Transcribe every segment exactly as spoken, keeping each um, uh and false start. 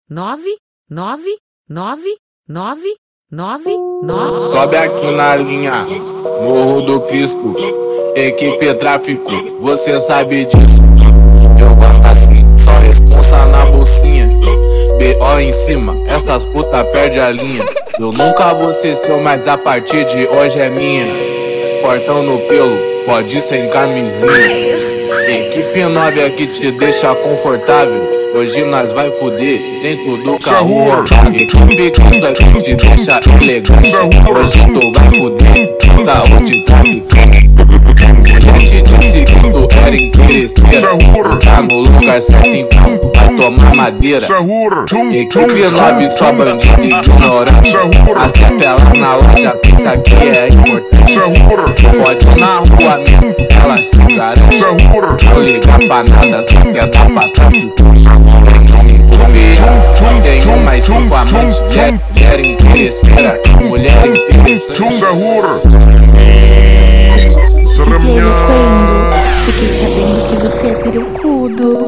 nove, nove, nove, nove, nove, nove. Sobe aqui na linha, Morro do Cristo, equipe tráfico, você sabe disso. Eu gosto assim, só responsa na bolsinha, B O em cima, essas puta perde a linha. Eu nunca vou ser seu, mas a partir de hoje é minha. Fortão no pelo, pode ir sem camisinha. Equipe nove aqui te deixa confortável. Hoje nós vai fuder dentro do carro. Equipe Cristo aqui te deixa elegante. Hoje tu vai fuder da onde traficante. Eu te disse que tu era interesseira. Tá no lugar certo então vai tomar madeira. Equipe nove só bandido ignorante. Acerta ela na loja, pensa que é importante. Fode na rua mesmo, ela se garante. Não liga pra nada, só quer dar pra traficante. Tenho cinco filhos, tenho mais cinco amantes. Mulher interesseira, mulher interessante. D J Luquendo, fiquei sabendo que você é perucudo.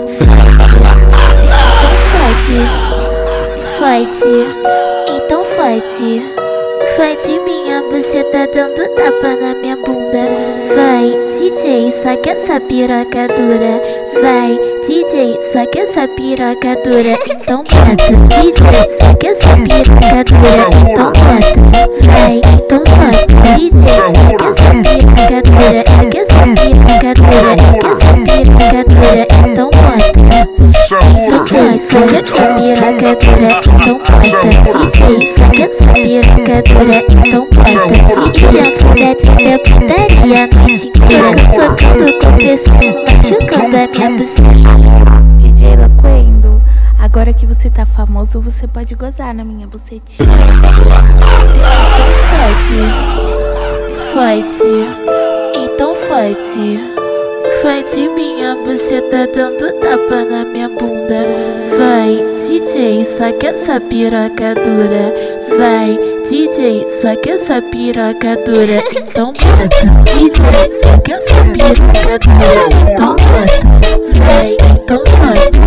Então fight, fight, então fight. Fight minha, você tá dando tapa na minha bunda. Vai, D J, saca essa piroca dura. Vai, D J, saca essa piroca dura. Então bota, D J, saca essa piroca dura. Então bota, vai, então sobe, D J, saca essa piroca dura. Saca essa piroca dura, saca essa piroca dura. Então bota, D J, saca essa piroca dura. Então bota, D J, saca essa piroca dura. Então bota, D J, a mulher é putaria à noite. Socando, socando com pressão, machucando a minha buceta. D J Luquendo, agora que você tá famoso, você pode gozar na minha bucetinha. Fight, fight, então fight. Fight minha, você tá dando tapa na minha bunda. Vai, D J, saca essa piroca dura. Vai, D J, saca essa piroca dura. Então bota, D J, saca essa piroca dura. Então bota, vai, então sobe.